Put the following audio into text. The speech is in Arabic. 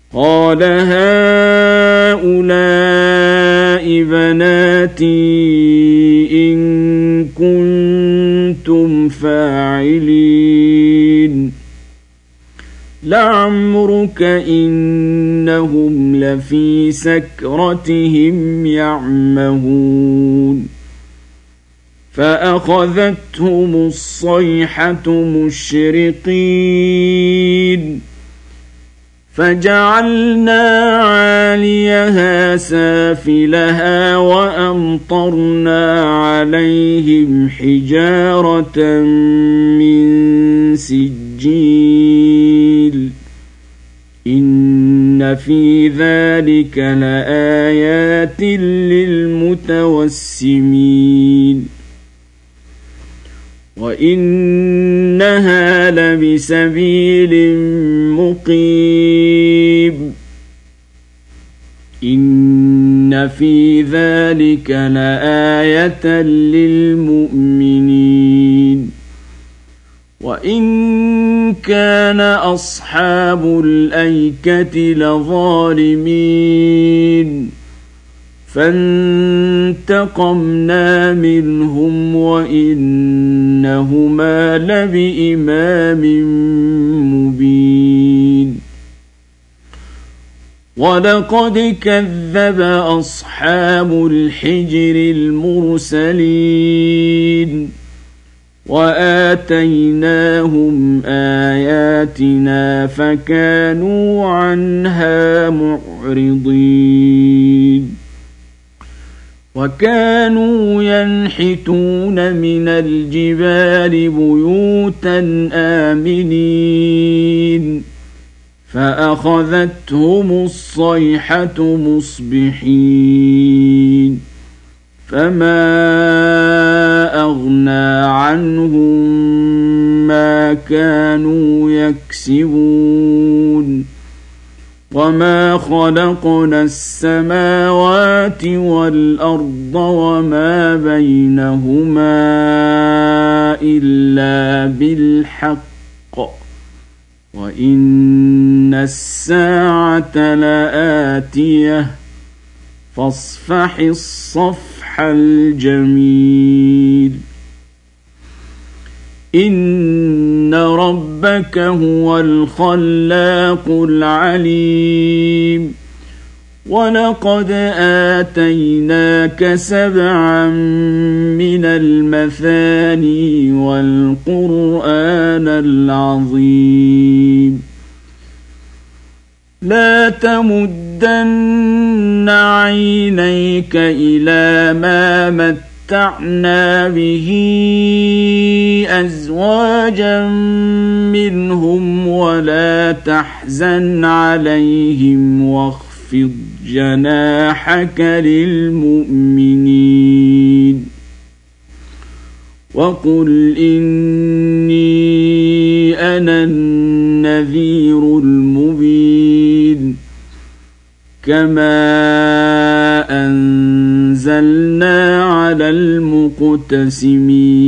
قال هؤلاء بناتي إن كنتم فاعلين لعمرك إنهم لفي سكرتهم يعمهون فأخذتهم الصيحة مشرقين فجعلنا عاليها سافلها وأمطرنا عليهم حجارة من سجيل إن في ذلك لآيات للمتوسمين وإنها لبسبيل مقيم إن في ذلك لآية للمؤمنين وإن كان أصحاب الأيكة لظالمين فانتقمنا منهم وإنهما لبإمام مبين ولقد كذب أصحاب الحجر المرسلين وآتيناهم آياتنا فكانوا عنها معرضين وكانوا ينحتون من الجبال بيوتا آمنين فأخذتهم الصيحة مصبحين فما أغنى عنهم ما كانوا يكسبون وما خلقنا السماوات والأرض وما بينهما إلا بالحق وإن الساعة لآتية فاصفح الصفح الجميل إن ربك هو الخلاق العليم ولقد آتيناك 7 من المثاني والقرآن العظيم لا تمدن عينيك إلى ما متعنا به أزواجا منهم ولا تحزن عليهم واخفض جناحك للمؤمنين وقل إني أنا النذير المبين كما أنزلنا على المقتسمين